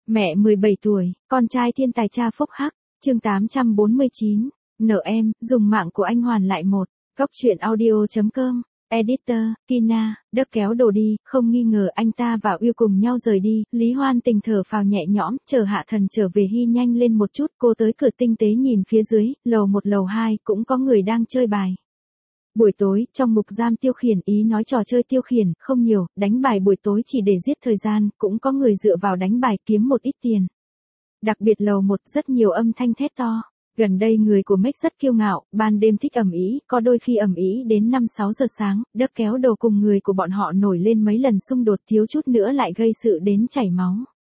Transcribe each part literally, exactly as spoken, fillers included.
Mẹ mười bảy tuổi, con trai thiên tài cha phúc hắc, chương tám trăm bốn mươi chín, nợ em, dùng mạng của anh hoàn lại một, góc truyện audio.com, editor, Kina, đấc kéo đồ đi, không nghi ngờ anh ta và Uyêu cùng nhau rời đi, Lý Hoan Tình thở phào nhẹ nhõm, chờ Hạ Thần trở về hy nhanh lên một chút, cô tới cửa tinh tế nhìn phía dưới, lầu một lầu hai, cũng có người đang chơi bài. Buổi tối, trong mục giam tiêu khiển ý nói trò chơi tiêu khiển, không nhiều, đánh bài buổi tối chỉ để giết thời gian, cũng có người dựa vào đánh bài kiếm một ít tiền. Đặc biệt lầu một rất nhiều âm thanh thét to. Gần đây người của Mếch rất kiêu ngạo, ban đêm thích ầm ĩ, có đôi khi ầm ĩ đến năm sáu giờ sáng, đấc kéo đồ cùng người của bọn họ nổi lên mấy lần xung đột thiếu chút nữa lại gây sự đến chảy máu.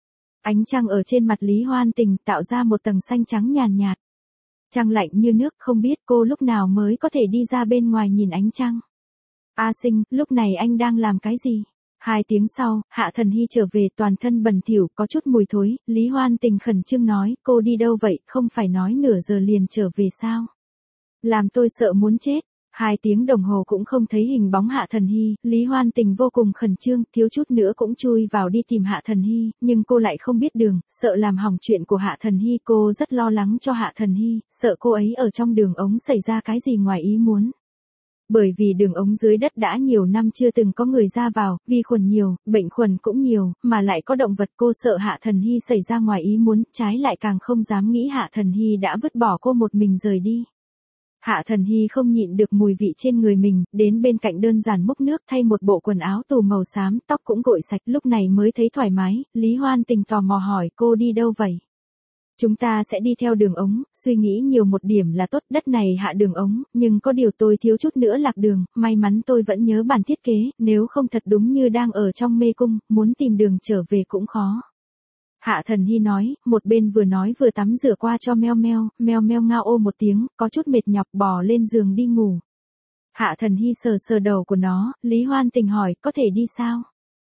Ánh trăng ở trên mặt Lý Hoan Tình tạo ra một tầng xanh trắng nhàn nhạt. Trăng lạnh như nước, không biết cô lúc nào mới có thể đi ra bên ngoài nhìn ánh trăng. A Sinh, lúc này anh đang làm cái gì? Hai tiếng sau, Hạ Thần Hy trở về toàn thân bẩn thỉu, có chút mùi thối, Lý Hoan Tình khẩn trương nói, cô đi đâu vậy, không phải nói nửa giờ liền trở về sao? Làm tôi sợ muốn chết. Hai tiếng đồng hồ cũng không thấy hình bóng Hạ Thần Hy, Lý Hoan Tình vô cùng khẩn trương, thiếu chút nữa cũng chui vào đi tìm Hạ Thần Hy, nhưng cô lại không biết đường, sợ làm hỏng chuyện của Hạ Thần Hy, cô rất lo lắng cho Hạ Thần Hy, sợ cô ấy ở trong đường ống xảy ra cái gì ngoài ý muốn. Bởi vì đường ống dưới đất đã nhiều năm chưa từng có người ra vào, vi khuẩn nhiều, bệnh khuẩn cũng nhiều, mà lại có động vật, cô sợ Hạ Thần Hy xảy ra ngoài ý muốn, trái lại càng không dám nghĩ Hạ Thần Hy đã vứt bỏ cô một mình rời đi. Hạ Thần Hy không nhịn được mùi vị trên người mình, đến bên cạnh đơn giản múc nước thay một bộ quần áo tù màu xám, tóc cũng gội sạch, lúc này mới thấy thoải mái, Lý Hoan Tình tò mò hỏi cô đi đâu vậy? Chúng ta sẽ đi theo đường ống, suy nghĩ nhiều một điểm là tốt, đất này hạ đường ống, nhưng có điều tôi thiếu chút nữa lạc đường, may mắn tôi vẫn nhớ bản thiết kế, nếu không thật đúng như đang ở trong mê cung, muốn tìm đường trở về cũng khó. Hạ Thần Hy nói, một bên vừa nói vừa tắm rửa qua cho meo meo, meo meo ngao ô một tiếng, có chút mệt nhọc bò lên giường đi ngủ. Hạ Thần Hy sờ sờ đầu của nó, Lý Hoan Tình hỏi, có thể đi sao?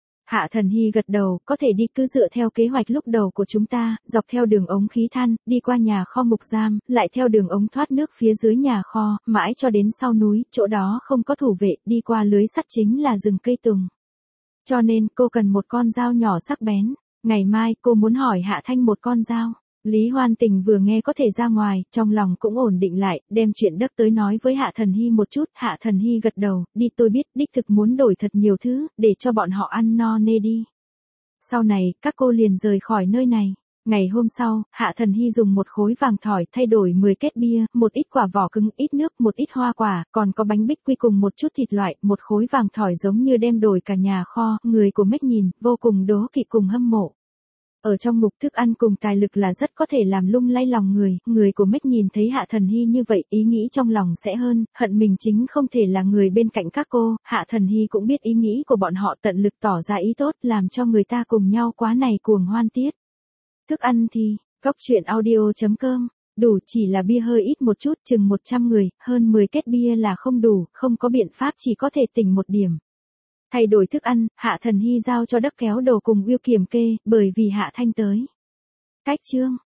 Hạ Thần Hy gật đầu, có thể đi, cứ dựa theo kế hoạch lúc đầu của chúng ta, dọc theo đường ống khí than, đi qua nhà kho mục giam, lại theo đường ống thoát nước phía dưới nhà kho, mãi cho đến sau núi, chỗ đó không có thủ vệ, đi qua lưới sắt chính là rừng cây tùng. Cho nên, cô cần một con dao nhỏ sắc bén. Ngày mai, cô muốn hỏi Hạ Thanh một con dao. Lý Hoan Tình vừa nghe có thể ra ngoài, trong lòng cũng ổn định lại, đem chuyện đắp tới nói với Hạ Thần Hy một chút, Hạ Thần Hy gật đầu, đi tôi biết, đích thực muốn đổi thật nhiều thứ, để cho bọn họ ăn no nê đi. Sau này, các cô liền rời khỏi nơi này. Ngày hôm sau, Hạ Thần Hy dùng một khối vàng thỏi thay đổi mười két bia, một ít quả vỏ cứng, ít nước, một ít hoa quả, còn có bánh bích quy cùng một chút thịt loại, một khối vàng thỏi giống như đem đổi cả nhà kho, người của Mếch nhìn, vô cùng đố kỵ cùng hâm mộ. Ở trong mục thức ăn cùng tài lực là rất có thể làm lung lay lòng người, người của Mếch nhìn thấy Hạ Thần Hy như vậy, ý nghĩ trong lòng sẽ hơn, hận mình chính không thể là người bên cạnh các cô, Hạ Thần Hy cũng biết ý nghĩ của bọn họ tận lực tỏ ra ý tốt, làm cho người ta cùng nhau quá này cuồng hoan tiết. Thức ăn thì, góc truyện audio.com, đủ chỉ là bia hơi ít một chút, chừng một trăm người, hơn mười két bia là không đủ, không có biện pháp chỉ có thể tỉnh một điểm. Thay đổi thức ăn, Hạ Thần Hy giao cho đấc kéo đồ cùng Uyêu kiểm kê, bởi vì Hạ Thanh tới. Cách chương